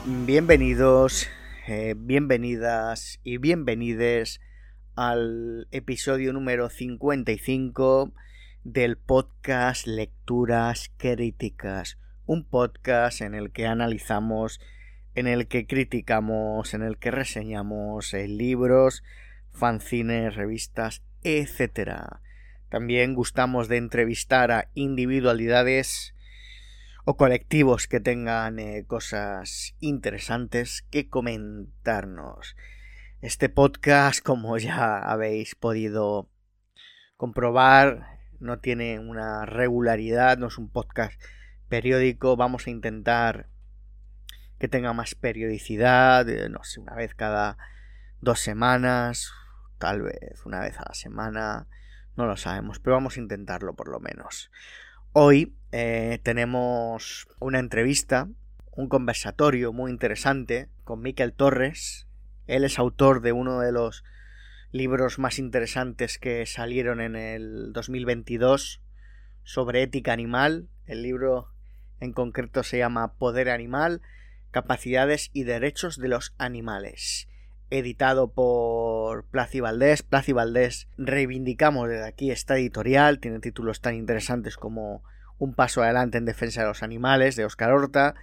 Bienvenidos, bienvenidas y bienvenides al episodio número 55 del podcast Lecturas Críticas, un podcast en el que analizamos, en el que criticamos, en el que reseñamos libros, fanzines, revistas, etc. También gustamos de entrevistar a individualidades o colectivos que tengan cosas interesantes que comentarnos. Este podcast, como ya habéis podido comprobar, no tiene una regularidad, no es un podcast periódico. Vamos a intentar que tenga más periodicidad, no sé, una vez cada 2 semanas, tal vez una vez a la semana, no lo sabemos, pero vamos a intentarlo por lo menos. Hoy tenemos una entrevista, un conversatorio muy interesante con Miquel Torres. Él es autor de uno de los libros más interesantes que salieron en el 2022 sobre ética animal. El libro en concreto se llama Poder Animal, Capacidades y Derechos de los Animales, editado por Plaza y Valdés. Plaza y Valdés, reivindicamos desde aquí esta editorial, tiene títulos tan interesantes como Un paso adelante en defensa de los animales, de Óscar Horta,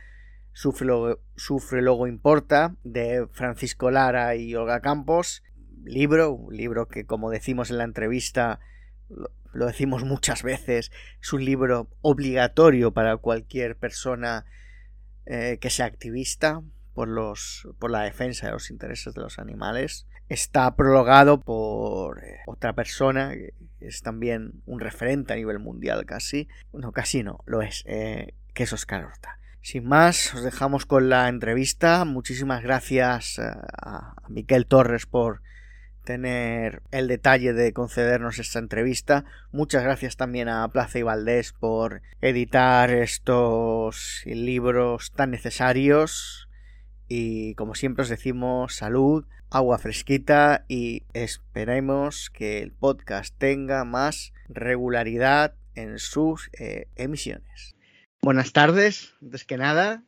Sufre luego importa, de Francisco Lara y Olga Campos. Un libro que, como decimos en la entrevista, lo decimos muchas veces, es un libro obligatorio para cualquier persona que sea activista por la defensa de los intereses de los animales. Está prologado por otra persona que es también un referente a nivel mundial casi. No, casi no, lo es, que es Óscar Horta. Sin más, os dejamos con la entrevista. Muchísimas gracias a Miquel Torres por tener el detalle de concedernos esta entrevista. Muchas gracias también a Plaza y Valdés por editar estos libros tan necesarios. Y como siempre os decimos, salud, agua fresquita y esperemos que el podcast tenga más regularidad en sus emisiones. Buenas tardes, antes que nada.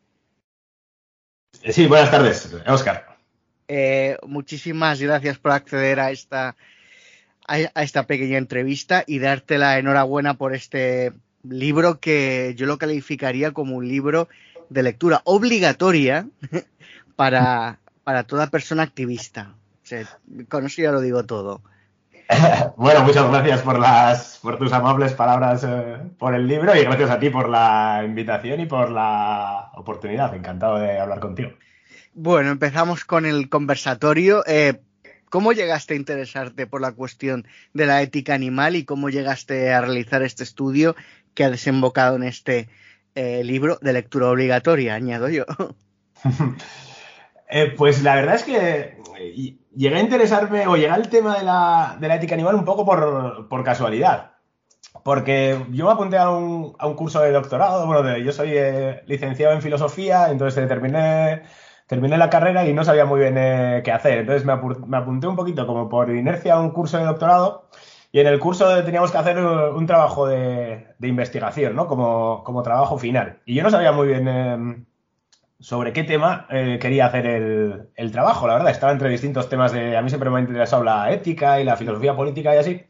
Sí, buenas tardes, Óscar. Muchísimas gracias por acceder a esta pequeña entrevista y darte la enhorabuena por este libro que yo lo calificaría como un libro de lectura obligatoria para toda persona activista. O sea, con eso ya lo digo todo. Bueno, muchas gracias por tus amables palabras por el libro y gracias a ti por la invitación y por la oportunidad. Encantado de hablar contigo. Bueno, empezamos con el conversatorio. ¿Cómo llegaste a interesarte por la cuestión de la ética animal y cómo llegaste a realizar este estudio que ha desembocado en este libro de lectura obligatoria, añado yo? Pues la verdad es que llegué a interesarme o llegué al tema de la ética animal un poco por casualidad. Porque yo me apunté a un curso de doctorado. Bueno, yo soy licenciado en filosofía, entonces terminé la carrera y no sabía muy bien qué hacer. Entonces me apunté un poquito como por inercia a un curso de doctorado y en el curso teníamos que hacer un trabajo de investigación, ¿no? Como trabajo final. Y yo no sabía muy bien sobre qué tema quería hacer el trabajo, la verdad. Estaba entre distintos temas a mí siempre me ha interesado la ética y la filosofía política y así.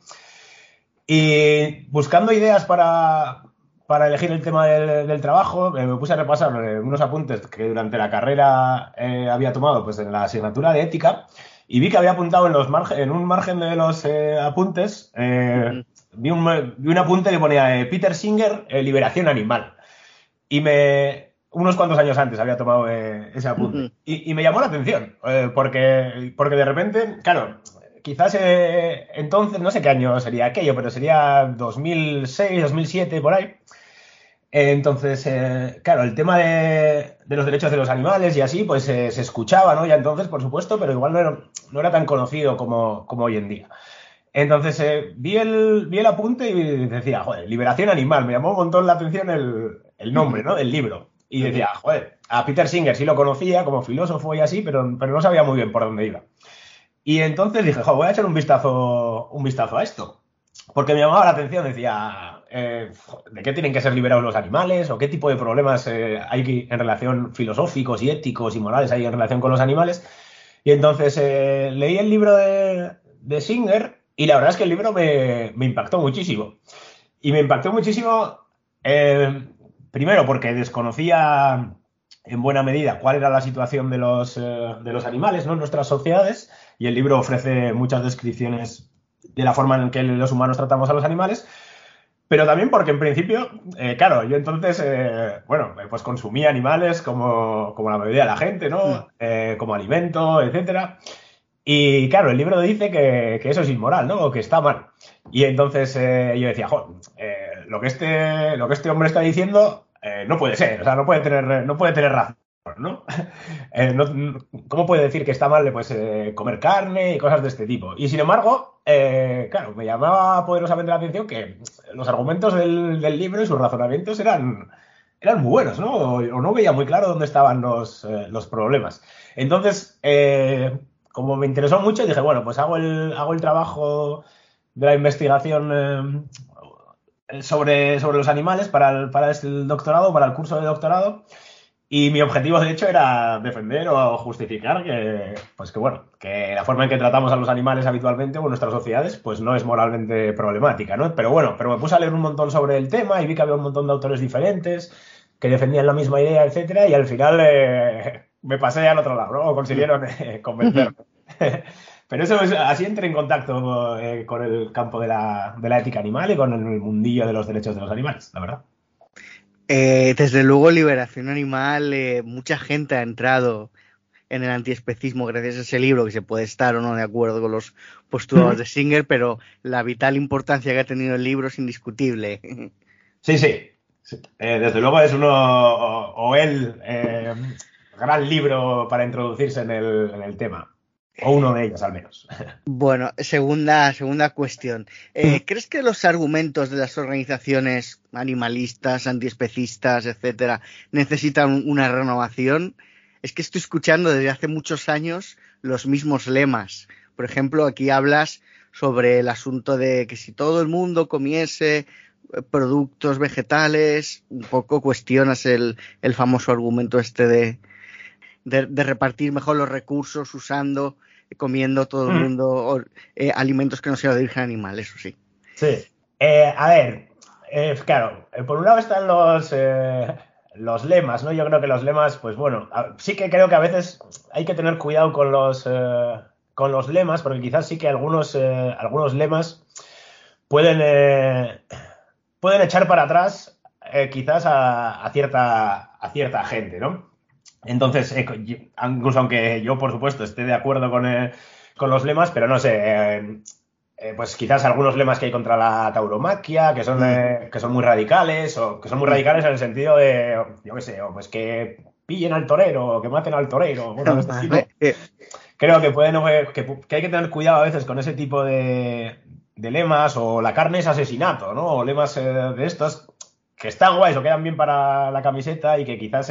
Y buscando ideas para elegir el tema del trabajo, me puse a repasar unos apuntes que durante la carrera había tomado pues, en la asignatura de ética y vi que había apuntado en un margen de los apuntes, vi un apunte que ponía Peter Singer, Liberación Animal. Y unos cuantos años antes había tomado ese apunte. Y me llamó la atención, porque de repente, claro, quizás entonces, no sé qué año sería aquello, pero sería 2006, 2007, por ahí. Entonces, claro, el tema de los derechos de los animales y así, pues se escuchaba, ¿no? Ya entonces, por supuesto, pero igual no era tan conocido como hoy en día. Entonces, vi el apunte y decía, joder, Liberación Animal, me llamó un montón la atención el nombre, ¿no? Del libro. Y decía, joder, a Peter Singer sí lo conocía como filósofo y así, pero no sabía muy bien por dónde iba. Y entonces dije, joder, voy a echar un vistazo a esto. porque me llamaba la atención, decía, ¿de qué tienen que ser liberados los animales? ¿O qué tipo de problemas hay en relación filosóficos y éticos y morales hay en relación con los animales? Y entonces leí el libro de Singer y la verdad es que el libro me impactó muchísimo. Y me impactó muchísimo, primero porque desconocía en buena medida cuál era la situación de los animales, ¿no?, en nuestras sociedades, y el libro ofrece muchas descripciones de la forma en que los humanos tratamos a los animales, pero también porque en principio, claro, yo entonces, bueno, pues consumía animales como la mayoría de la gente, ¿no? Como alimento, etcétera. Y claro, el libro dice que eso es inmoral, ¿no? O que está mal. Y entonces yo decía, jo, lo que este hombre está diciendo no puede ser, o sea, no puede tener razón, ¿no? ¿Cómo puede decir que está mal pues, comer carne y cosas de este tipo? Y sin embargo, claro, me llamaba poderosamente la atención que los argumentos del libro y sus razonamientos eran muy buenos, ¿no? O no veía muy claro dónde estaban los problemas. Entonces, como me interesó mucho, dije, bueno, pues hago el trabajo de la investigación sobre los animales para el doctorado, para el curso de doctorado. Y mi objetivo, de hecho, era defender o justificar bueno, que la forma en que tratamos a los animales habitualmente o en nuestras sociedades, pues no es moralmente problemática, ¿no? Pero bueno, pero me puse a leer un montón sobre el tema y vi que había un montón de autores diferentes que defendían la misma idea, etcétera, y al final me pasé al otro lado, ¿no? O consiguieron convencerme. Pero eso es, así entré en contacto con el campo de la ética animal y con el mundillo de los derechos de los animales, la verdad. Desde luego, Liberación Animal, mucha gente ha entrado en el antiespecismo gracias a ese libro, que se puede estar o no de acuerdo con los postulados de Singer, pero la vital importancia que ha tenido el libro es indiscutible. Sí, sí. Desde luego es uno, o el gran libro para introducirse en el tema. O uno de ellos, al menos. Bueno, segunda cuestión. ¿Crees que los argumentos de las organizaciones animalistas, antiespecistas, etcétera, necesitan una renovación? Es que estoy escuchando desde hace muchos años los mismos lemas. Por ejemplo, aquí hablas sobre el asunto de que si todo el mundo comiese productos vegetales, un poco cuestionas el famoso argumento este de repartir mejor los recursos comiendo todo el mundo alimentos que no sean de origen animal, eso sí. Sí. A ver, claro, por un lado están los lemas, ¿no? Yo creo que los lemas, pues bueno, sí que creo que a veces hay que tener cuidado con los lemas, porque quizás sí que algunos lemas pueden echar para atrás quizás a cierta gente, ¿no? Entonces, incluso aunque yo, por supuesto, esté de acuerdo con los lemas, pero no sé, pues quizás algunos lemas que hay contra la tauromaquia, que son muy radicales, o que son muy radicales en el sentido de, yo qué sé, o pues que pillen al torero, o que maten al torero, bueno, de este tipo. Creo que hay que tener cuidado a veces con ese tipo de lemas, o la carne es asesinato, ¿no? O lemas de estos que están guays o quedan bien para la camiseta y que quizás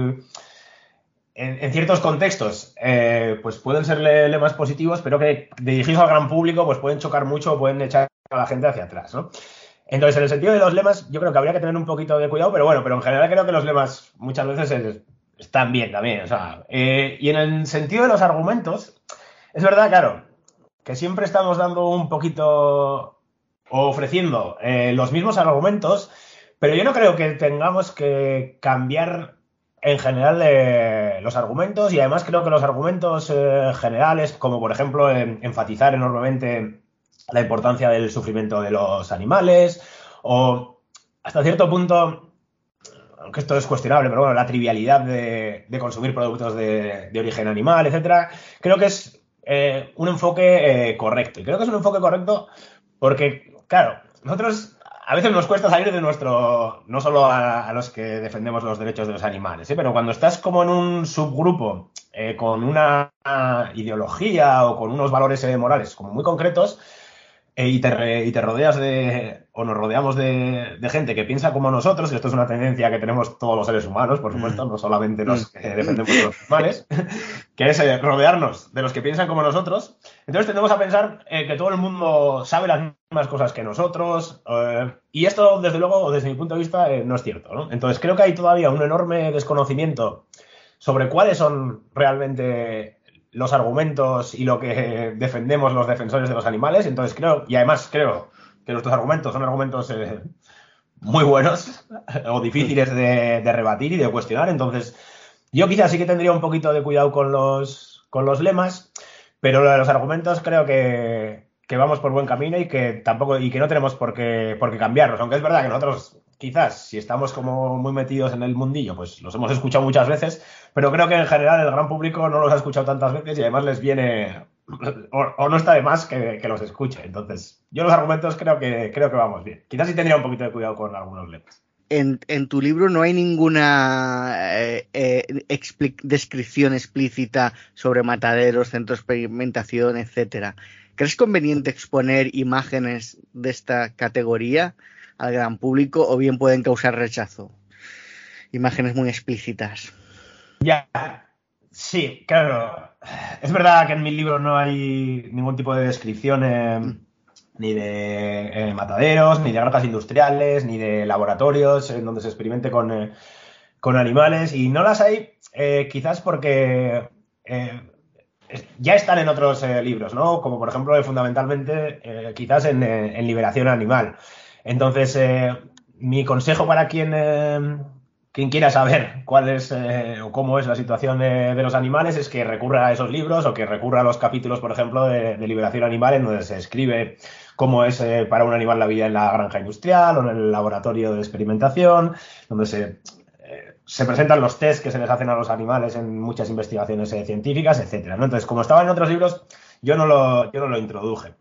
en ciertos contextos pues pueden ser lemas positivos, pero que dirigidos al gran público pues pueden chocar mucho o pueden echar a la gente hacia atrás, ¿no? Entonces, en el sentido de los lemas, yo creo que habría que tener un poquito de cuidado, pero bueno, pero en general creo que los lemas muchas veces están bien también, o sea, y en el sentido de los argumentos, es verdad, claro, que siempre estamos dando un poquito o ofreciendo los mismos argumentos, pero yo no creo que tengamos que cambiar en general los argumentos, y además creo que los argumentos generales, como por ejemplo enfatizar enormemente la importancia del sufrimiento de los animales, o hasta cierto punto, aunque esto es cuestionable, pero bueno, la trivialidad de consumir productos de origen animal, etcétera, creo que es un enfoque correcto. Y creo que es un enfoque correcto porque, claro, nosotros a veces nos cuesta salir de nuestro, no solo a los que defendemos los derechos de los animales, pero cuando estás como en un subgrupo con una ideología o con unos valores morales como muy concretos, y te rodeas o nos rodeamos de gente que piensa como nosotros, y esto es una tendencia que tenemos todos los seres humanos, por supuesto, no solamente los que defendemos a los animales, que es rodearnos de los que piensan como nosotros. Entonces tendemos a pensar que todo el mundo sabe las mismas cosas que nosotros, y esto, desde luego, desde mi punto de vista, no es cierto, ¿no? Entonces creo que hay todavía un enorme desconocimiento sobre cuáles son realmente los argumentos y lo que defendemos los defensores de los animales. Entonces además creo que nuestros argumentos son argumentos muy buenos o difíciles de rebatir y de cuestionar. Entonces yo quizás sí que tendría un poquito de cuidado con los lemas, pero lo de los argumentos creo que vamos por buen camino y que no tenemos por qué cambiarlos. Aunque es verdad que nosotros, quizás, si estamos como muy metidos en el mundillo, pues los hemos escuchado muchas veces, pero creo que en general el gran público no los ha escuchado tantas veces y además les viene, o no está de más que los escuche. Entonces, yo los argumentos creo que vamos bien. Quizás sí tendría un poquito de cuidado con algunos lemas. En tu libro no hay ninguna descripción explícita sobre mataderos, centros de experimentación, etcétera. ¿Crees conveniente exponer imágenes de esta categoría al gran público o bien pueden causar rechazo? Imágenes muy explícitas. Ya, sí, claro. Es verdad que en mi libro no hay ningún tipo de descripción ni de mataderos, ni de granjas industriales, ni de laboratorios en donde se experimente con animales, y no las hay quizás porque ya están en otros libros, ¿no? Como por ejemplo, fundamentalmente, quizás en Liberación Animal. Entonces, mi consejo para quien quiera saber cuál es o cómo es la situación de los animales es que recurra a esos libros o que recurra a los capítulos, por ejemplo, de Liberación Animal, en donde se escribe cómo es para un animal la vida en la granja industrial o en el laboratorio de experimentación, donde se presentan los test que se les hacen a los animales en muchas investigaciones científicas, etcétera, ¿no? Entonces, como estaba en otros libros, yo no lo introduje.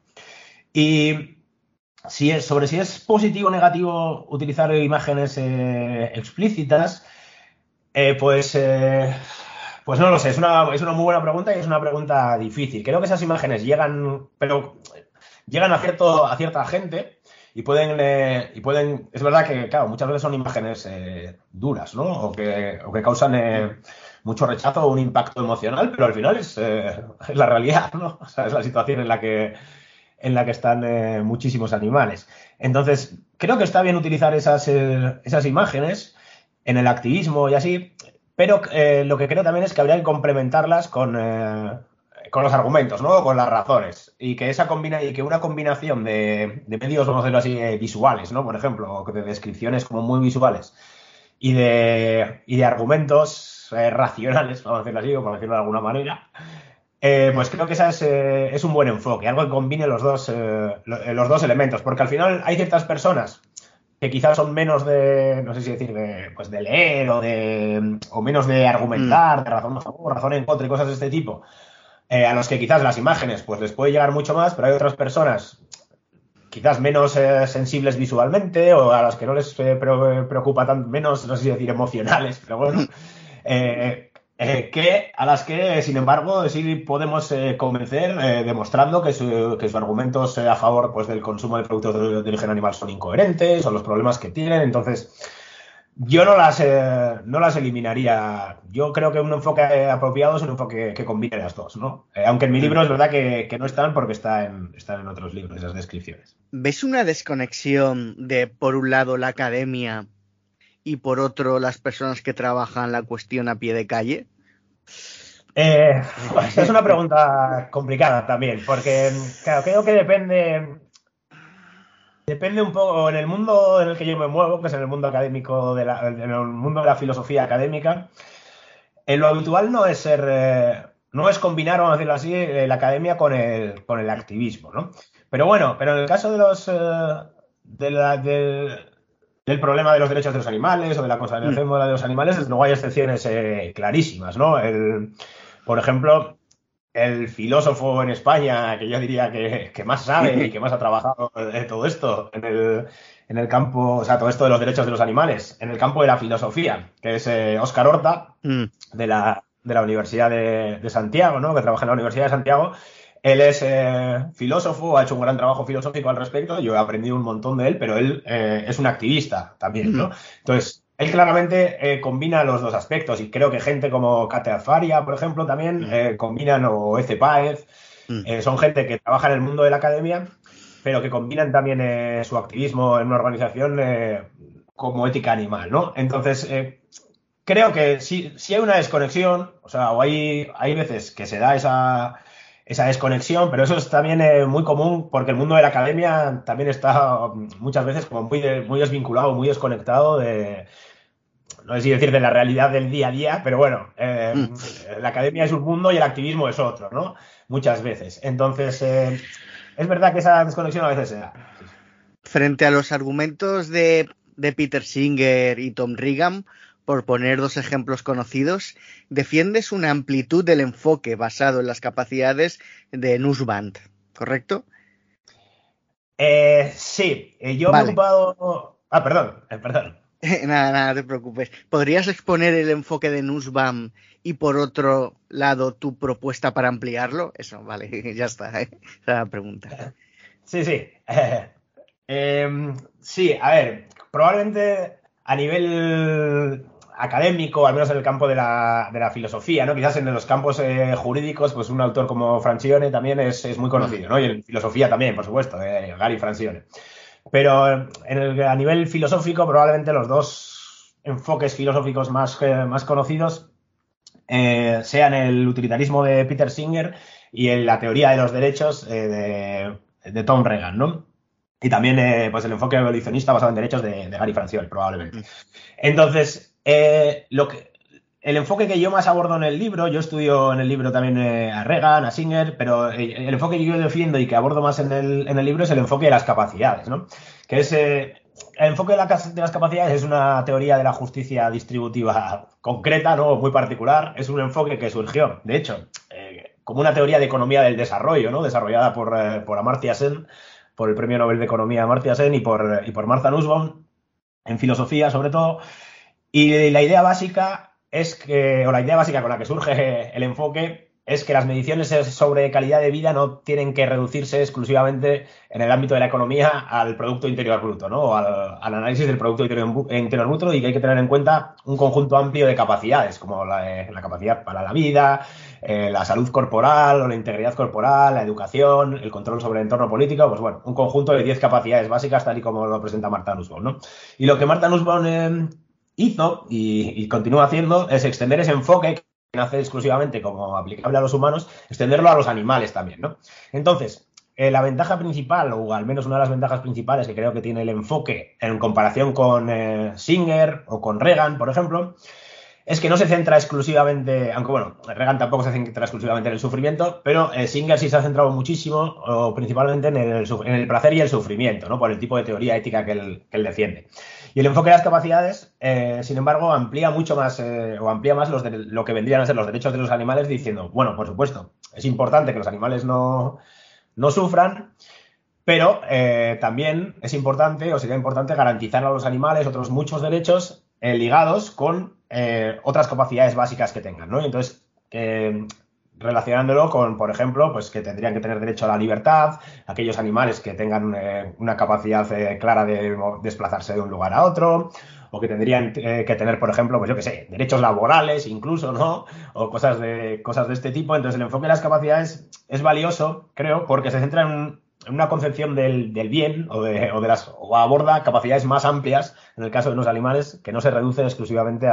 Y si es positivo o negativo utilizar imágenes explícitas, pues no lo sé. Es una muy buena pregunta y es una pregunta difícil. Creo que esas imágenes llegan a cierta gente y pueden, es verdad que, claro, muchas veces son imágenes duras, ¿no? O que causan mucho rechazo o un impacto emocional, pero al final es la realidad, ¿no? O sea, es la situación en la que están muchísimos animales. Entonces, creo que está bien utilizar esas imágenes en el activismo y así, pero lo que creo también es que habría que complementarlas con los argumentos, ¿no? Con las razones. Y que una combinación de medios, vamos a decirlo así, visuales, ¿no? Por ejemplo, o de descripciones como muy visuales y de argumentos racionales, vamos a decirlo así, o por decirlo de alguna manera, pues creo que ese es un buen enfoque, algo que combine los dos elementos, porque al final hay ciertas personas que quizás son menos no sé si decir, de leer o menos de argumentar, de razón a favor, razón en contra y cosas de este tipo, a los que quizás las imágenes pues les puede llegar mucho más, pero hay otras personas quizás menos sensibles visualmente o a las que no les preocupa tanto, menos, no sé si decir, emocionales, pero bueno, a las que, sin embargo, sí podemos convencer demostrando que sus argumentos a favor pues, del consumo de productos de origen animal son incoherentes o los problemas que tienen. Entonces, yo no las eliminaría. Yo creo que un enfoque apropiado es un enfoque que combine las dos, ¿no? Aunque en mi libro es verdad que no están porque están en otros libros esas descripciones. ¿Ves una desconexión de, por un lado, la academia y por otro, las personas que trabajan la cuestión a pie de calle? Es una pregunta complicada también, porque claro, creo que depende un poco en el mundo en el que yo me muevo, que es en el mundo académico, en el mundo de la filosofía académica. Lo habitual no es combinar, vamos a decirlo así, la academia con el activismo, ¿no? Pero bueno, en el caso del problema de los derechos de los animales o de la conservación de los animales, desde luego hay excepciones clarísimas, ¿no? Por ejemplo, el filósofo en España, que yo diría que más sabe y que más ha trabajado en todo esto, en el campo, o sea, todo esto de los derechos de los animales, en el campo de la filosofía, que es Óscar Horta, de la Universidad de Santiago, ¿no? Que trabaja en la Universidad de Santiago. Él es filósofo, ha hecho un gran trabajo filosófico al respecto, yo he aprendido un montón de él, pero él es un activista también, ¿no? Entonces, él claramente combina los dos aspectos y creo que gente como Katia Faria, por ejemplo, también combinan, o Eze Páez, son gente que trabaja en el mundo de la academia, pero que combinan también su activismo en una organización como ética animal, ¿no? Entonces, creo que sí hay una desconexión, o sea, o hay veces que se da esa desconexión, pero eso es también muy común porque el mundo de la academia también está muchas veces como muy desvinculado, muy desconectado de, no sé si decir de la realidad del día a día, pero bueno, la academia es un mundo y el activismo es otro, ¿no? Muchas veces. Entonces, es verdad que esa desconexión a veces se da. Sí, sí. Frente a los argumentos de Peter Singer y Tom Regan, por poner dos ejemplos conocidos, defiendes una amplitud del enfoque basado en las capacidades de Nussbaum, ¿correcto? Sí, yo me he Vale. ocupado... Ah, perdón. Nada, no te preocupes. ¿Podrías exponer el enfoque de Nussbaum y por otro lado tu propuesta para ampliarlo? Eso, vale, ya está, ¿eh? Esa es la pregunta. Sí, sí. Sí, a ver, probablemente a nivel académico, al menos en el campo de la filosofía, ¿no? Quizás en los campos jurídicos, pues un autor como Francione también es muy conocido, ¿no? Y en filosofía también, por supuesto, Gary Francione. Pero a nivel filosófico, probablemente los dos enfoques filosóficos más conocidos sean el utilitarismo de Peter Singer y la teoría de los derechos de Tom Regan, ¿no? Y también pues el enfoque evolucionista basado en derechos de Gary Francione, probablemente. Entonces, el enfoque que yo más abordo en el libro, yo estudio en el libro también a Regan, a Singer, pero el enfoque que yo defiendo y que abordo más en el libro es el enfoque de las capacidades, ¿no? Que es el enfoque de las capacidades es una teoría de la justicia distributiva concreta, ¿no? Muy particular. Es un enfoque que surgió, de hecho, como una teoría de economía del desarrollo, ¿no? Desarrollada por Amartya Sen, por el Premio Nobel de Economía Amartya Sen y por Martha Nussbaum, en filosofía sobre todo. Y la idea básica o la idea básica con la que surge el enfoque es que las mediciones sobre calidad de vida no tienen que reducirse exclusivamente en el ámbito de la economía al Producto Interior Bruto, ¿no? O al análisis del Producto Interior Bruto, y que hay que tener en cuenta un conjunto amplio de capacidades, como la capacidad para la vida, la salud corporal o la integridad corporal, la educación, el control sobre el entorno político, pues bueno, un conjunto de 10 capacidades básicas tal y como lo presenta Martha Nussbaum, ¿no? Y lo que Martha Nussbaum hizo y continúa haciendo es extender ese enfoque que nace exclusivamente como aplicable a los humanos, extenderlo a los animales también, ¿no? Entonces, la ventaja principal, o al menos una de las ventajas principales que creo que tiene el enfoque en comparación con Singer o con Regan, por ejemplo, es que no se centra exclusivamente, aunque bueno, Regan tampoco se centra exclusivamente en el sufrimiento, pero Singer sí se ha centrado muchísimo, o principalmente en el placer y el sufrimiento, ¿no? Por el tipo de teoría ética que él defiende. Y el enfoque de las capacidades, sin embargo, amplía mucho más, o amplía más lo que vendrían a ser los derechos de los animales, diciendo, bueno, por supuesto, es importante que los animales no sufran, pero también es importante, o sería importante, garantizar a los animales otros muchos derechos ligados con otras capacidades básicas que tengan, ¿no? Y entonces, relacionándolo con, por ejemplo, pues que tendrían que tener derecho a la libertad, aquellos animales que tengan una capacidad clara de desplazarse de un lugar a otro, o que tendrían que tener, por ejemplo, pues yo qué sé, derechos laborales incluso, ¿no? O cosas de este tipo. Entonces, el enfoque de las capacidades es valioso, creo, porque se centra en una concepción del bien o aborda capacidades más amplias, en el caso de los animales, que no se reducen exclusivamente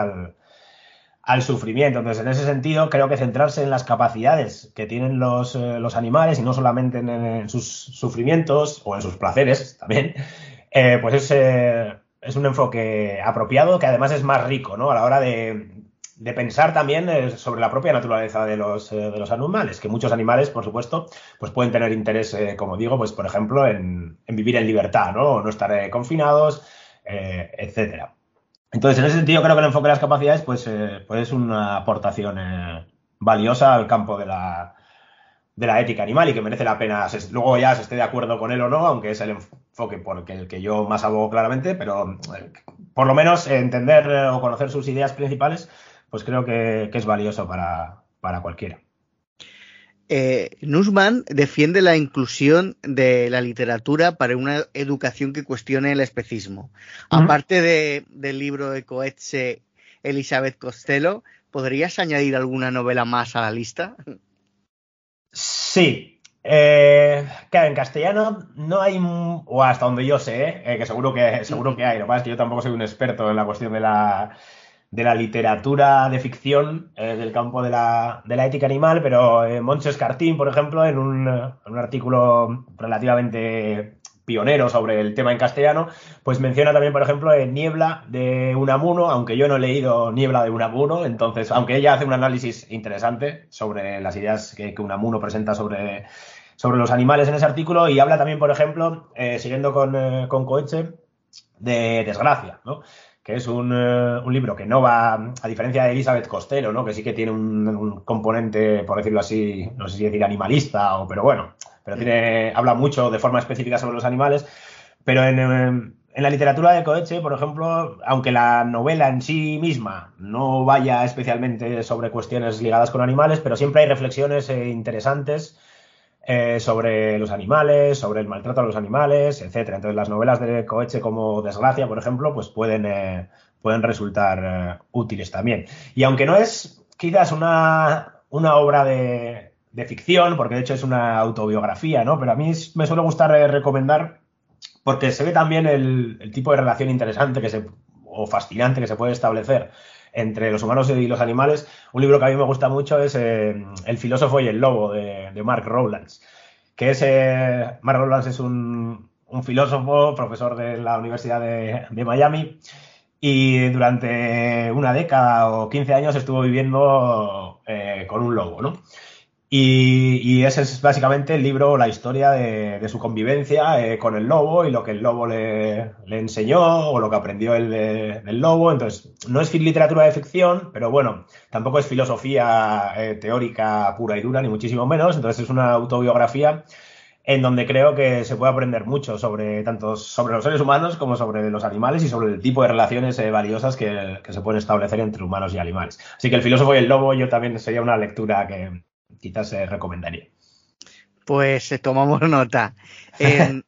al sufrimiento. Entonces, en ese sentido, creo que centrarse en las capacidades que tienen los animales y no solamente en sus sufrimientos o en sus placeres también, pues es un enfoque apropiado que además es más rico, ¿no? A la hora de pensar también sobre la propia naturaleza de los animales, que muchos animales, por supuesto, pues pueden tener interés, como digo, pues por ejemplo, en vivir en libertad, ¿no? O no estar confinados, etcétera. Entonces, en ese sentido, creo que el enfoque de las capacidades pues es una aportación valiosa al campo de la ética animal y que merece la pena, luego ya se esté de acuerdo con él o no, aunque es el enfoque por el que yo más abogo claramente, pero por lo menos entender o conocer sus ideas principales, pues creo que es valioso para cualquiera. Nussbaum defiende la inclusión de la literatura para una educación que cuestione el especismo. Aparte del libro de Coetzee, Elizabeth Costello, ¿podrías añadir alguna novela más a la lista? Sí. Claro, en castellano no hay, o hasta donde yo sé, que seguro que hay. Lo que pasa es que yo tampoco soy un experto en la cuestión de la literatura de ficción del campo de la ética animal, pero Montse Escartín, por ejemplo, en un artículo relativamente pionero sobre el tema en castellano, pues menciona también, por ejemplo, Niebla de Unamuno, aunque yo no he leído Niebla de Unamuno, entonces, aunque ella hace un análisis interesante sobre las ideas que Unamuno presenta sobre los animales en ese artículo, y habla también, por ejemplo, siguiendo con Coetzee, de Desgracia, ¿no? Que es un libro que no va, a diferencia de Elizabeth Costello, ¿no? Que sí que tiene un componente, por decirlo así, no sé si decir animalista, pero bueno, pero habla mucho de forma específica sobre los animales, pero en la literatura de Coetzee, por ejemplo, aunque la novela en sí misma no vaya especialmente sobre cuestiones ligadas con animales, pero siempre hay reflexiones interesantes sobre los animales, sobre el maltrato a los animales, etcétera. Entonces, las novelas de Coetzee como Desgracia, por ejemplo, pues pueden resultar útiles también. Y aunque no es quizás una obra de ficción, porque de hecho es una autobiografía, ¿no? Pero a mí me suele gustar recomendar, porque se ve también el tipo de relación interesante o fascinante que se puede establecer entre los humanos y los animales. Un libro que a mí me gusta mucho es El filósofo y el lobo, de Mark Rowlands, que Mark Rowlands es un filósofo, profesor de la Universidad de Miami, y durante una década o 15 años estuvo viviendo con un lobo, ¿no? Y ese es básicamente el libro, la historia de su convivencia con el lobo y lo que el lobo le enseñó o lo que aprendió él del lobo. Entonces, no es literatura de ficción, pero bueno, tampoco es filosofía teórica pura y dura, ni muchísimo menos. Entonces, es una autobiografía en donde creo que se puede aprender mucho tanto sobre los seres humanos como sobre los animales y sobre el tipo de relaciones valiosas que se pueden establecer entre humanos y animales. Así que El filósofo y el lobo yo también sería una lectura que quizás recomendaría. Pues tomamos nota. En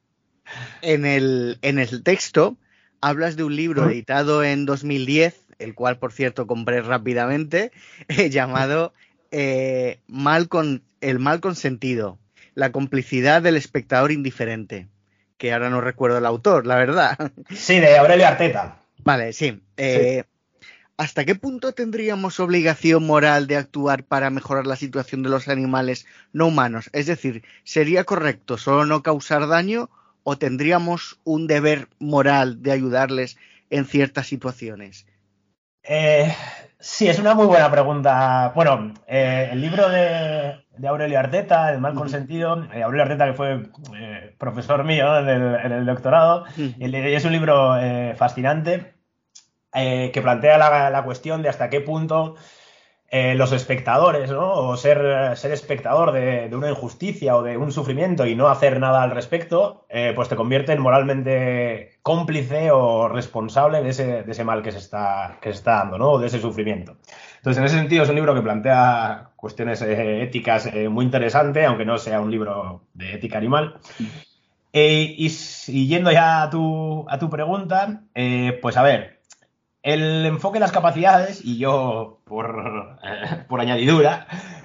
el texto hablas de un libro editado en 2010, el cual, por cierto, compré rápidamente, llamado El mal consentido, la complicidad del espectador indiferente, que ahora no recuerdo el autor, la verdad. Sí, de Aurelio Arteta. Vale, sí. ¿Hasta qué punto tendríamos obligación moral de actuar para mejorar la situación de los animales no humanos? Es decir, ¿sería correcto solo no causar daño o tendríamos un deber moral de ayudarles en ciertas situaciones? Sí, es una muy buena pregunta. Bueno, el libro de Aurelio Arteta, El mal consentido, Aurelio Arteta, que fue profesor mío, ¿no? en el doctorado, es un libro fascinante que plantea la cuestión de hasta qué punto los espectadores, ¿no? O ser espectador de una injusticia o de un sufrimiento y no hacer nada al respecto, pues te convierten moralmente cómplice o responsable de ese mal que se está dando, ¿no? O de ese sufrimiento. Entonces, en ese sentido, es un libro que plantea cuestiones éticas muy interesante, aunque no sea un libro de ética animal. Y yendo ya a tu pregunta, pues a ver, el enfoque de las capacidades, y yo por añadidura,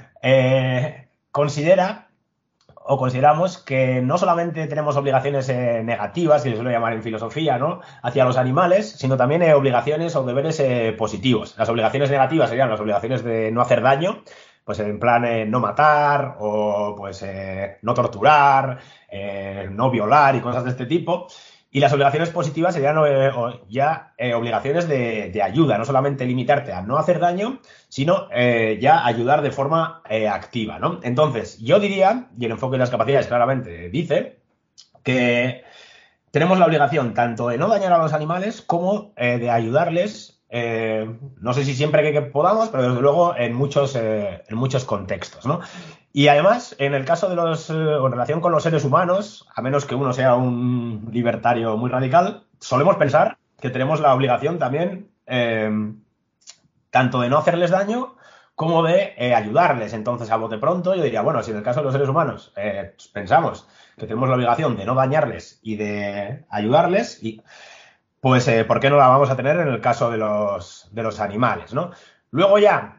consideramos que no solamente tenemos obligaciones negativas, que se suele llamar en filosofía, ¿no?, hacia los animales, sino también obligaciones o deberes positivos. Las obligaciones negativas serían las obligaciones de no hacer daño, pues en plan no matar o pues no torturar, no violar y cosas de este tipo. Y las obligaciones positivas serían obligaciones de ayuda, no solamente limitarte a no hacer daño, sino ya ayudar de forma activa, ¿no? Entonces, yo diría, y el enfoque de las capacidades claramente dice, que tenemos la obligación tanto de no dañar a los animales como de ayudarles, no sé si siempre que podamos, pero desde luego en muchos contextos, ¿no? Y además, en el caso en relación con los seres humanos, a menos que uno sea un libertario muy radical, solemos pensar que tenemos la obligación también tanto de no hacerles daño como de ayudarles. Entonces, a bote pronto, yo diría, bueno, si en el caso de los seres humanos pensamos que tenemos la obligación de no dañarles y de ayudarles, pues ¿por qué no la vamos a tener en el caso de los animales, ¿no? Luego ya,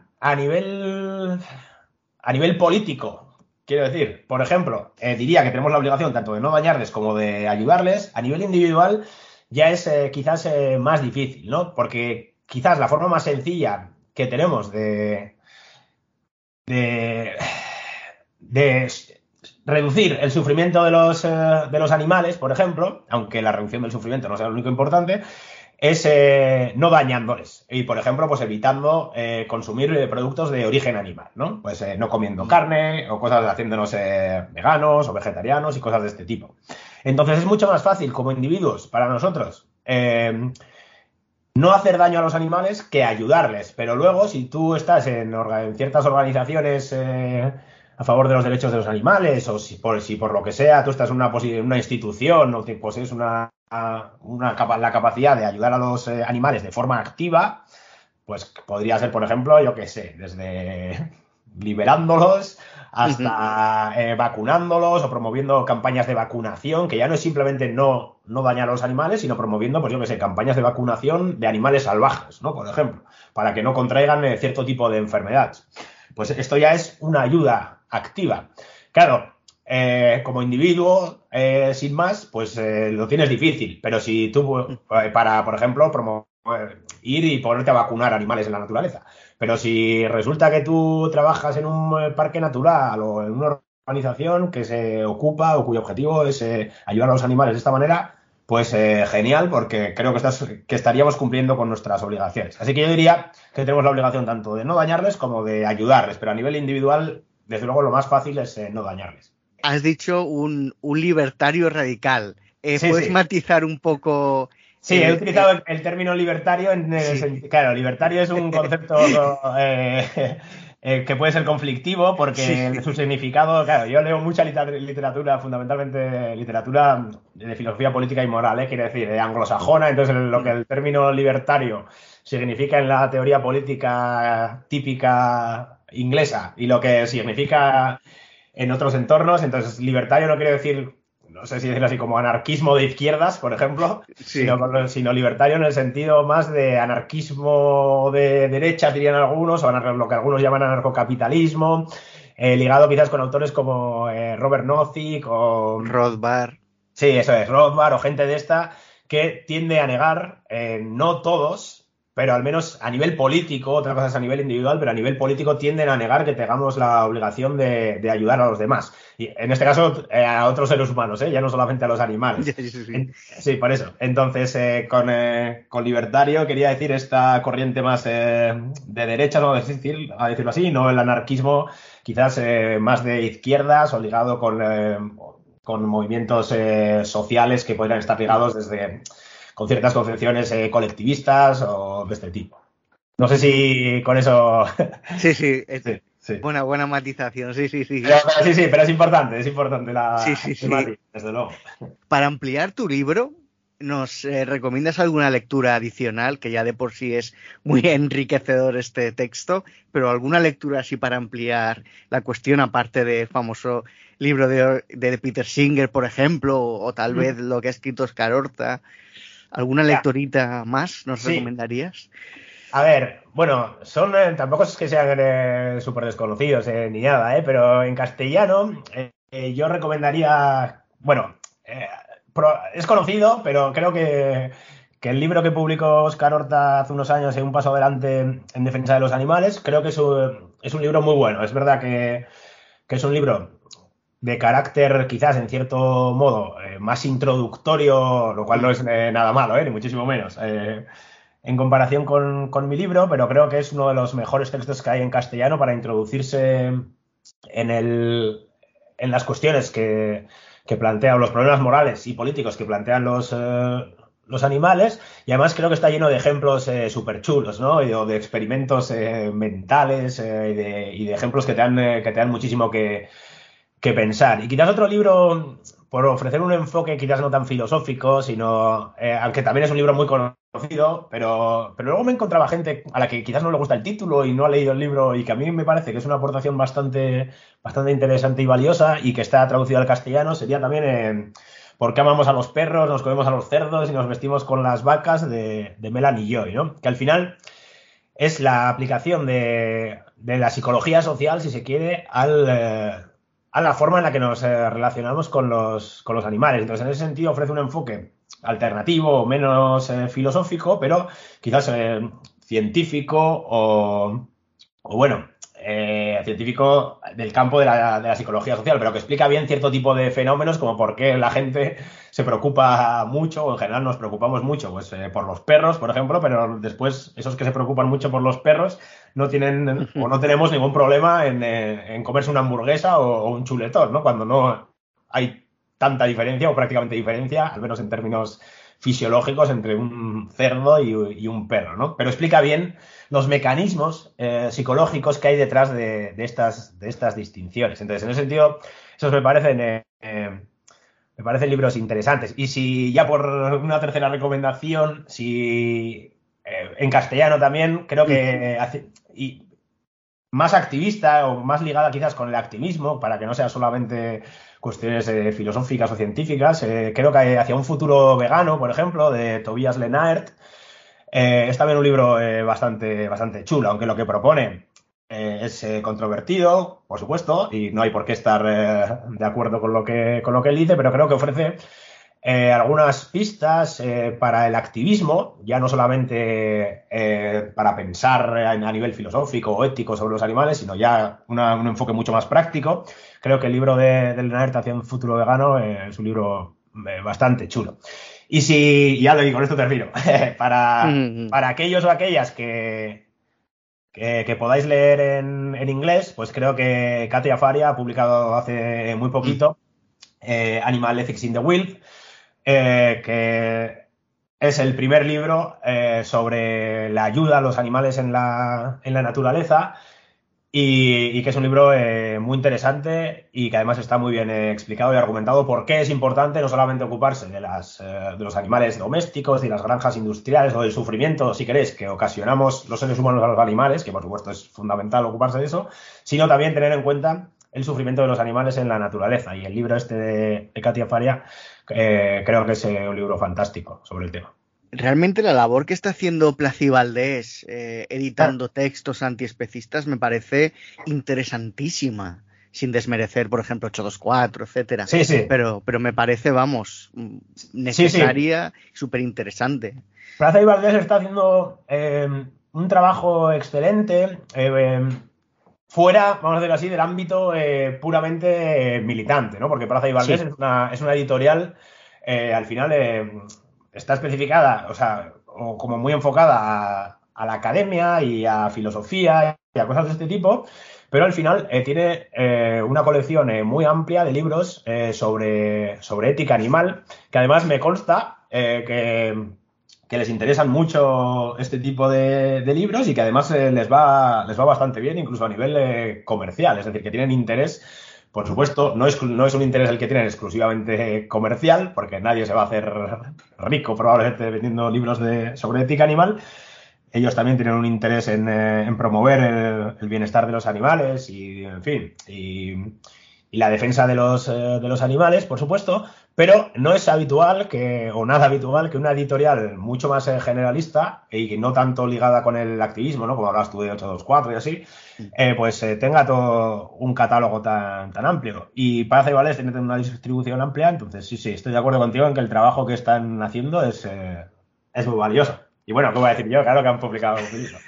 a nivel político, quiero decir, por ejemplo, diría que tenemos la obligación tanto de no dañarles como de ayudarles. A nivel individual ya es quizás más difícil, ¿no? Porque quizás la forma más sencilla que tenemos de, de reducir el sufrimiento de los animales, por ejemplo, aunque la reducción del sufrimiento no sea lo único importante, es no dañándoles y, por ejemplo, pues evitando consumir productos de origen animal, ¿no? Pues no comiendo carne o cosas haciéndonos veganos o vegetarianos y cosas de este tipo. Entonces es mucho más fácil como individuos para nosotros no hacer daño a los animales que ayudarles. Pero luego, si tú estás en ciertas organizaciones a favor de los derechos de los animales, o si por lo que sea tú estás en una institución o posees la capacidad de ayudar a los animales de forma activa, pues podría ser, por ejemplo, yo qué sé, desde liberándolos hasta vacunándolos o promoviendo campañas de vacunación, que ya no es simplemente no dañar a los animales, sino promoviendo, pues yo qué sé, campañas de vacunación de animales salvajes, ¿no? Por ejemplo, para que no contraigan cierto tipo de enfermedades. Pues esto ya es una ayuda activa. Claro, como individuo, sin más, pues lo tienes difícil. Pero si tú, para, por ejemplo, ir y ponerte a vacunar animales en la naturaleza. Pero si resulta que tú trabajas en un parque natural o en una organización que se ocupa o cuyo objetivo es ayudar a los animales de esta manera, pues genial, porque creo que estaríamos cumpliendo con nuestras obligaciones. Así que yo diría que tenemos la obligación tanto de no dañarles como de ayudarles, pero a nivel individual, desde luego, lo más fácil es no dañarles. Has dicho un libertario radical. Sí, ¿Puedes sí. matizar un poco? Sí, he utilizado el término libertario claro, libertario es un concepto que puede ser conflictivo porque su significado, claro, yo leo mucha literatura, fundamentalmente literatura de filosofía política y moral, quiere decir, anglosajona, entonces lo que el término libertario significa en la teoría política típica inglesa y lo que significa en otros entornos, entonces libertario no quiere decir, no sé si decirlo así, como anarquismo de izquierdas, por ejemplo, sino libertario en el sentido más de anarquismo de derechas, dirían algunos, o lo que algunos llaman anarcocapitalismo, ligado quizás con autores como Robert Nozick o Rothbard. Sí, eso es, Rothbard o gente de esta que tiende a negar, no todos, pero al menos a nivel político, otra cosa es a nivel individual, pero a nivel político tienden a negar que tengamos la obligación de ayudar a los demás. Y en este caso, a otros seres humanos, ya no solamente a los animales. Sí, por eso. Entonces, con libertario quería decir esta corriente más de derecha, no a decirlo así, no el anarquismo quizás más de izquierdas o ligado con movimientos sociales que podrían estar ligados con ciertas concepciones colectivistas o de este tipo. No sé si con eso... Sí. Sí. Buena matización, sí. Pero es importante Sí. matiz, desde luego. Para ampliar tu libro, ¿nos recomiendas alguna lectura adicional? Que ya de por sí es muy enriquecedor este texto, pero alguna lectura así para ampliar la cuestión, aparte del famoso libro de Peter Singer, por ejemplo, o tal vez lo que ha escrito Oscar Horta. ¿Alguna lectorita más nos recomendarías? A ver, bueno, tampoco es que sean súper desconocidos ni nada, pero en castellano yo recomendaría, bueno, es conocido, pero creo que el libro que publicó Oscar Horta hace unos años, Un paso adelante en defensa de los animales, creo que es un libro muy bueno. Es verdad que es un libro de carácter quizás en cierto modo más introductorio, lo cual no es nada malo, ni muchísimo menos, en comparación con mi libro, pero creo que es uno de los mejores textos que hay en castellano para introducirse en las cuestiones que plantean, los problemas morales y políticos que plantean los animales, y además creo que está lleno de ejemplos súper chulos, ¿no? O de experimentos mentales y de ejemplos que te dan muchísimo que pensar. Y quizás otro libro, por ofrecer un enfoque quizás no tan filosófico, sino, aunque también es un libro muy conocido, conocido, pero luego me encontraba gente a la que quizás no le gusta el título y no ha leído el libro y que a mí me parece que es una aportación bastante interesante y valiosa y que está traducido al castellano. Sería también ¿Por qué amamos a los perros, nos comemos a los cerdos y nos vestimos con las vacas? De Melanie Joy, ¿no? Que al final es la aplicación de la psicología social, si se quiere, a la forma en la que nos relacionamos con los animales. Entonces, en ese sentido, ofrece un enfoque alternativo o menos filosófico, pero quizás científico bueno, científico del campo de la psicología social, pero que explica bien cierto tipo de fenómenos, como por qué la gente se preocupa mucho, o en general nos preocupamos mucho, pues por los perros, por ejemplo, pero después esos que se preocupan mucho por los perros no tienen o no tenemos ningún problema en comerse una hamburguesa o un chuletón, ¿no? Cuando no hay tanta diferencia o prácticamente diferencia, al menos en términos fisiológicos, entre un cerdo y un perro, ¿no? Pero explica bien los mecanismos psicológicos que hay detrás de estas distinciones. Entonces, en ese sentido, esos me parecen libros interesantes. Y si ya por una tercera recomendación, si en castellano también, creo que más activista o más ligada quizás con el activismo, para que no sea solamente cuestiones filosóficas o científicas, creo que Hacia un futuro vegano, por ejemplo, de Tobias Lennart, es también un libro bastante chulo, aunque lo que propone es controvertido, por supuesto, y no hay por qué estar de acuerdo con lo que él dice, pero creo que ofrece algunas pistas para el activismo, ya no solamente para pensar a nivel filosófico o ético sobre los animales, sino ya un enfoque mucho más práctico. Creo que el libro de Lennart Hacia un futuro vegano es un libro bastante chulo. Y si, ya lo digo, con esto termino, para aquellos o aquellas que podáis leer en inglés, pues creo que Katia Faria ha publicado hace muy poquito Animal Ethics in the Wild, que es el primer libro sobre la ayuda a los animales en la naturaleza y que es un libro muy interesante y que además está muy bien explicado y argumentado por qué es importante no solamente ocuparse de los animales domésticos y las granjas industriales o del sufrimiento, si queréis, que ocasionamos los seres humanos a los animales, que por supuesto es fundamental ocuparse de eso, sino también tener en cuenta el sufrimiento de los animales en la naturaleza. Y el libro este de Katia Faria creo que es un libro fantástico sobre el tema. Realmente la labor que está haciendo Plací Valdés editando textos antiespecistas me parece interesantísima, sin desmerecer, por ejemplo, 824, etcétera. Sí, sí. Pero me parece, vamos, necesaria y súper interesante. Plací Valdés está haciendo un trabajo excelente fuera, vamos a decirlo así, del ámbito puramente militante, ¿no? Porque Plaza y Valdés es una editorial, al final está especificada, o sea, o como muy enfocada a la academia y a filosofía y a cosas de este tipo, pero al final tiene una colección muy amplia de libros sobre ética animal, que además me consta que les interesan mucho este tipo de libros y que además les va bastante bien, incluso a nivel comercial. Es decir, que tienen interés, por supuesto, no es un interés el que tienen exclusivamente comercial, porque nadie se va a hacer rico probablemente vendiendo libros sobre ética animal. Ellos también tienen un interés en promover el bienestar de los animales y, en fin, y la defensa de los animales, por supuesto, pero no es habitual o nada habitual que una editorial mucho más generalista y no tanto ligada con el activismo, ¿no? Como hablas tú de 824 y así, pues tenga todo un catálogo tan amplio. Y Plaza y Valdés tiene una distribución amplia, entonces sí, estoy de acuerdo contigo en que el trabajo que están haciendo es muy valioso. Y bueno, ¿qué voy a decir yo? Claro que han publicado un libro.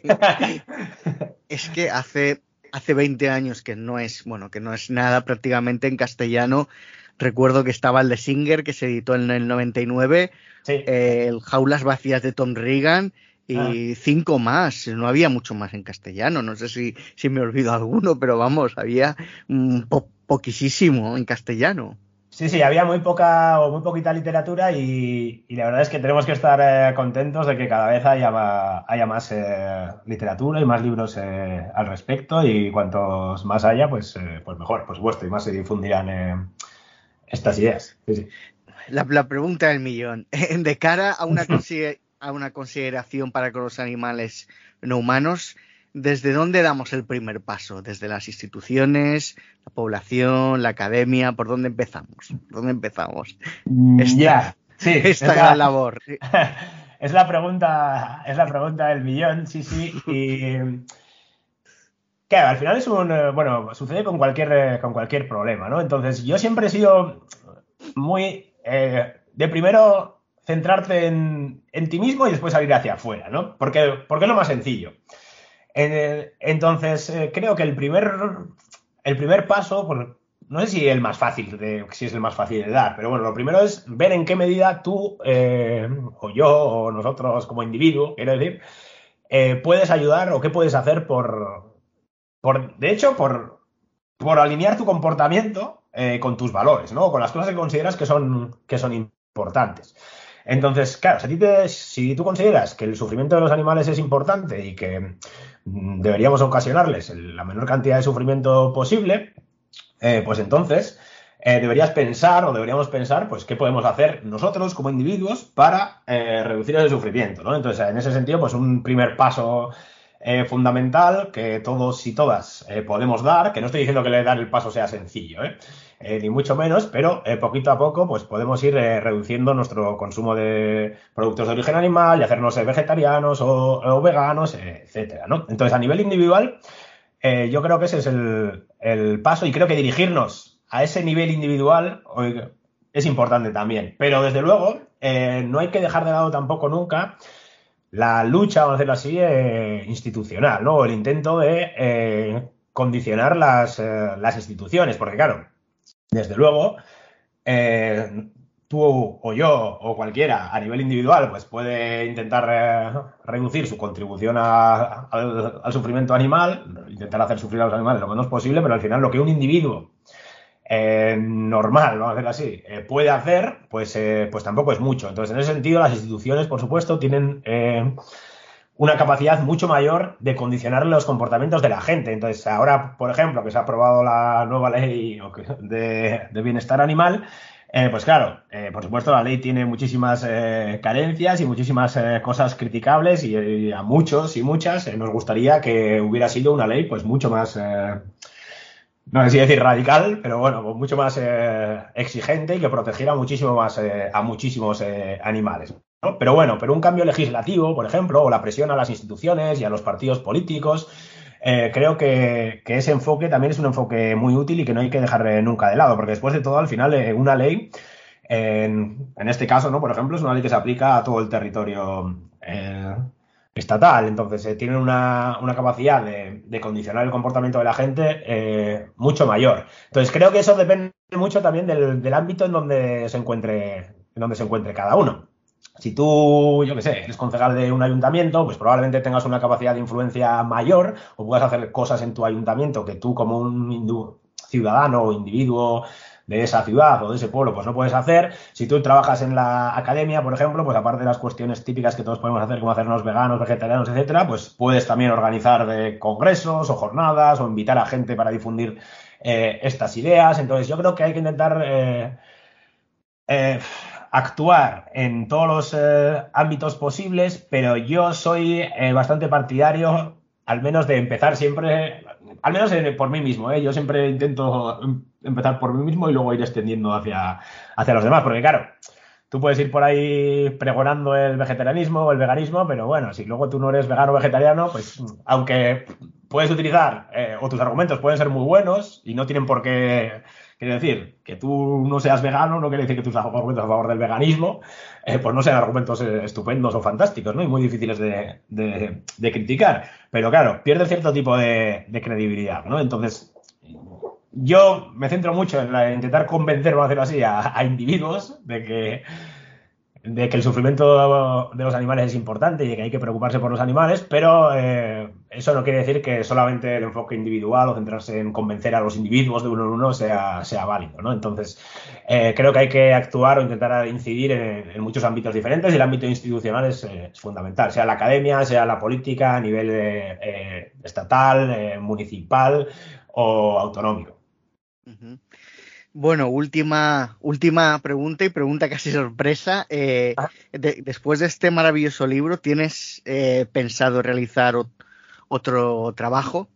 Es que hace 20 años que no es nada prácticamente en castellano. Recuerdo que estaba el de Singer, que se editó en el 99, sí. El Jaulas vacías de Tom Regan y 5 más. No había mucho más en castellano. No sé si me olvido alguno, pero vamos, había poquísimo en castellano. Sí, había muy poquita literatura y la verdad es que tenemos que estar contentos de que cada vez haya más literatura y más libros al respecto, y cuantos más haya, pues mejor, por supuesto, y más se difundirán estas ideas. Sí. La pregunta del millón. De cara a a una consideración para con los animales no humanos, ¿desde dónde damos el primer paso? ¿Desde las instituciones, la población, la academia? ¿Por dónde empezamos? ¿Por dónde empezamos Sí, esta gran labor? Es la pregunta del millón, sí. Y claro, al final bueno, sucede con cualquier problema, ¿no? Entonces, yo siempre he sido muy de primero centrarte en ti mismo y después salir hacia afuera, ¿no? Porque es lo más sencillo. Entonces, creo que el primer paso, pues, no sé si si es el más fácil de dar, pero bueno, lo primero es ver en qué medida tú, o yo, o nosotros como individuo, quiero decir, puedes ayudar o qué puedes hacer de hecho, por alinear tu comportamiento con tus valores, ¿no? Con las cosas que consideras que son importantes. Entonces, claro, si tú consideras que el sufrimiento de los animales es importante y que deberíamos ocasionarles la menor cantidad de sufrimiento posible, pues entonces deberíamos pensar, pues, qué podemos hacer nosotros como individuos para reducir el sufrimiento, ¿no? Entonces, en ese sentido, pues un primer paso fundamental que todos y todas podemos dar, que no estoy diciendo que dar el paso sea sencillo, ni mucho menos, pero poquito a poco pues podemos ir reduciendo nuestro consumo de productos de origen animal y hacernos vegetarianos o veganos, etcétera, ¿no? Entonces, a nivel individual, yo creo que ese es el paso y creo que dirigirnos a ese nivel individual es importante también. Pero desde luego, no hay que dejar de lado tampoco nunca la lucha, vamos a decirlo así, institucional, ¿no? El intento de condicionar las instituciones, porque claro, desde luego, tú o yo o cualquiera a nivel individual pues puede intentar reducir su contribución al sufrimiento animal, intentar hacer sufrir a los animales lo menos posible, pero al final lo que un individuo normal, vamos a decirlo así, puede hacer, pues tampoco es mucho. Entonces, en ese sentido, las instituciones, por supuesto, tienen una capacidad mucho mayor de condicionar los comportamientos de la gente. Entonces, ahora, por ejemplo, que se ha aprobado la nueva ley de bienestar animal, pues claro, por supuesto, la ley tiene muchísimas carencias y muchísimas cosas criticables y a muchos y muchas nos gustaría que hubiera sido una ley pues mucho más no sé si decir radical, pero bueno, pues mucho más exigente y que protegiera muchísimo más a muchísimos animales, ¿no? Pero bueno, un cambio legislativo, por ejemplo, o la presión a las instituciones y a los partidos políticos, creo que ese enfoque también es un enfoque muy útil y que no hay que dejar nunca de lado, porque después de todo, al final, una ley, en este caso, ¿no? Por ejemplo, es una ley que se aplica a todo el territorio estatal. Entonces, tienen una capacidad de condicionar el comportamiento de la gente mucho mayor. Entonces, creo que eso depende mucho también del ámbito en donde se encuentre cada uno. Si tú, yo qué sé, eres concejal de un ayuntamiento, pues probablemente tengas una capacidad de influencia mayor o puedas hacer cosas en tu ayuntamiento que tú como un ciudadano o individuo de esa ciudad o de ese pueblo, pues no puedes hacer. Si tú trabajas en la academia, por ejemplo, pues aparte de las cuestiones típicas que todos podemos hacer, como hacernos veganos, vegetarianos, etcétera, pues puedes también organizar congresos o jornadas o invitar a gente para difundir estas ideas. Entonces, yo creo que hay que intentar actuar en todos los ámbitos posibles, pero yo soy bastante partidario, al menos de empezar siempre, al menos por mí mismo, yo siempre intento empezar por mí mismo y luego ir extendiendo hacia los demás, porque claro, tú puedes ir por ahí pregonando el vegetarianismo o el veganismo, pero bueno, si luego tú no eres vegano o vegetariano, pues aunque puedes utilizar o tus argumentos pueden ser muy buenos y no tienen por qué. Quiere decir, que tú no seas vegano no quiere decir que tus argumentos a favor del veganismo pues no sean argumentos estupendos o fantásticos, ¿no? Y muy difíciles de criticar. Pero claro, pierde cierto tipo de credibilidad, ¿no? Entonces, yo me centro mucho en intentar convencer, vamos a decirlo así, a individuos de que el sufrimiento de los animales es importante y de que hay que preocuparse por los animales, pero eso no quiere decir que solamente el enfoque individual o centrarse en convencer a los individuos de uno en uno sea válido, ¿no? Entonces, creo que hay que actuar o intentar incidir en muchos ámbitos diferentes y el ámbito institucional es fundamental, sea la academia, sea la política a nivel estatal, municipal o autonómico. Uh-huh. Bueno, última pregunta y pregunta casi sorpresa. Después de este maravilloso libro, ¿tienes pensado realizar otro trabajo?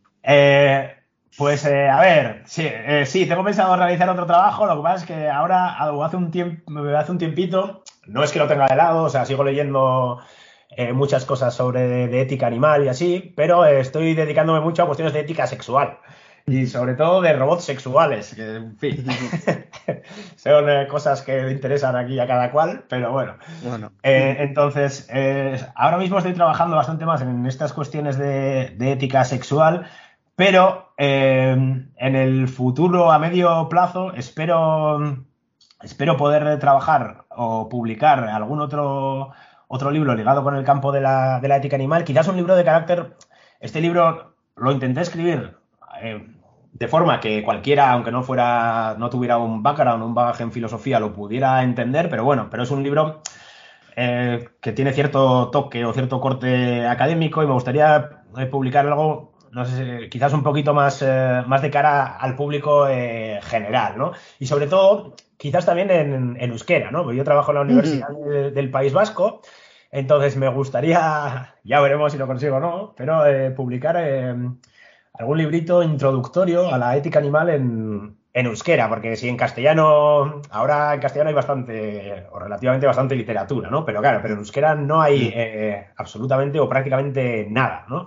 A ver, sí, sí, tengo pensado realizar otro trabajo. Lo que pasa es que ahora, hace un tiempito, no es que lo tenga de lado, o sea, sigo leyendo muchas cosas de ética animal y así, pero estoy dedicándome mucho a cuestiones de ética sexual y sobre todo de robots sexuales, que en fin, son cosas que interesan aquí a cada cual, pero bueno. Bueno, Entonces, ahora mismo estoy trabajando bastante más en estas cuestiones de ética sexual, pero en el futuro a medio plazo espero poder trabajar o publicar algún otro libro ligado con el campo de la ética animal, quizás un libro de carácter. Este libro lo intenté escribir de forma que cualquiera, aunque no tuviera un background, un bagaje en filosofía, lo pudiera entender, pero bueno, pero es un libro que tiene cierto toque o cierto corte académico y me gustaría publicar algo, no sé, quizás un poquito más de cara al público general, ¿no? Y sobre todo, quizás también en euskera, ¿no? Porque yo trabajo en la Universidad del País Vasco, entonces me gustaría, ya veremos si lo consigo o no, pero publicar algún librito introductorio a la ética animal en euskera, porque si en castellano, ahora en castellano hay bastante, o relativamente bastante literatura, ¿no? Pero claro, pero en euskera no hay absolutamente o prácticamente nada, ¿no?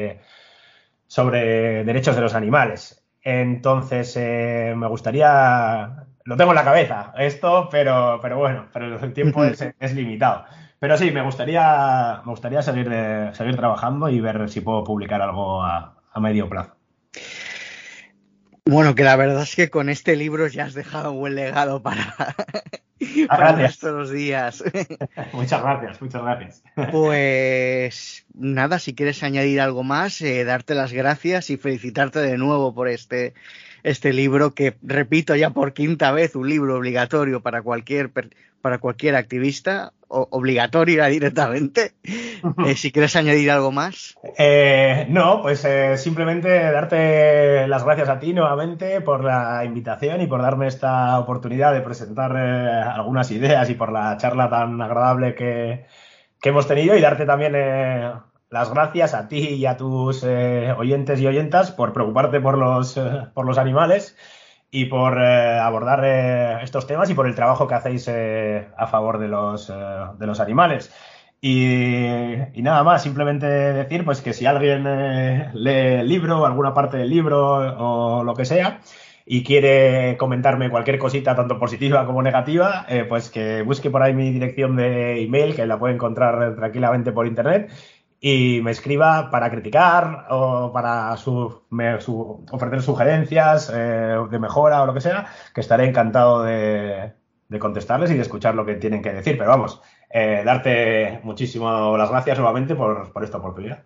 Sobre derechos de los animales. Entonces, me gustaría, lo tengo en la cabeza esto, pero bueno, pero el tiempo es limitado. Pero sí, me gustaría seguir trabajando y ver si puedo publicar algo a medio plazo. bueno, que la verdad es que con este libro ya has dejado un buen legado para el resto Gracias. de los días. Muchas gracias, muchas gracias. Pues nada, si quieres añadir algo más, darte las gracias y felicitarte de nuevo por este libro que, repito ya por quinta vez, un libro obligatorio para cualquier activista, obligatorio ya directamente. Si quieres añadir algo más. No, pues simplemente darte las gracias a ti nuevamente por la invitación y por darme esta oportunidad de presentar algunas ideas y por la charla tan agradable que hemos tenido y darte también las gracias a ti y a tus oyentes y oyentas por preocuparte por los animales y por abordar estos temas y por el trabajo que hacéis a favor de los animales. Y nada más, simplemente decir pues que si alguien lee el libro, alguna parte del libro o lo que sea, y quiere comentarme cualquier cosita, tanto positiva como negativa, pues que busque por ahí mi dirección de email, que la puede encontrar tranquilamente por internet, y me escriba para criticar o para ofrecer sugerencias de mejora o lo que sea, que estaré encantado de contestarles y de escuchar lo que tienen que decir. Pero vamos, darte muchísimas las gracias nuevamente por esta oportunidad.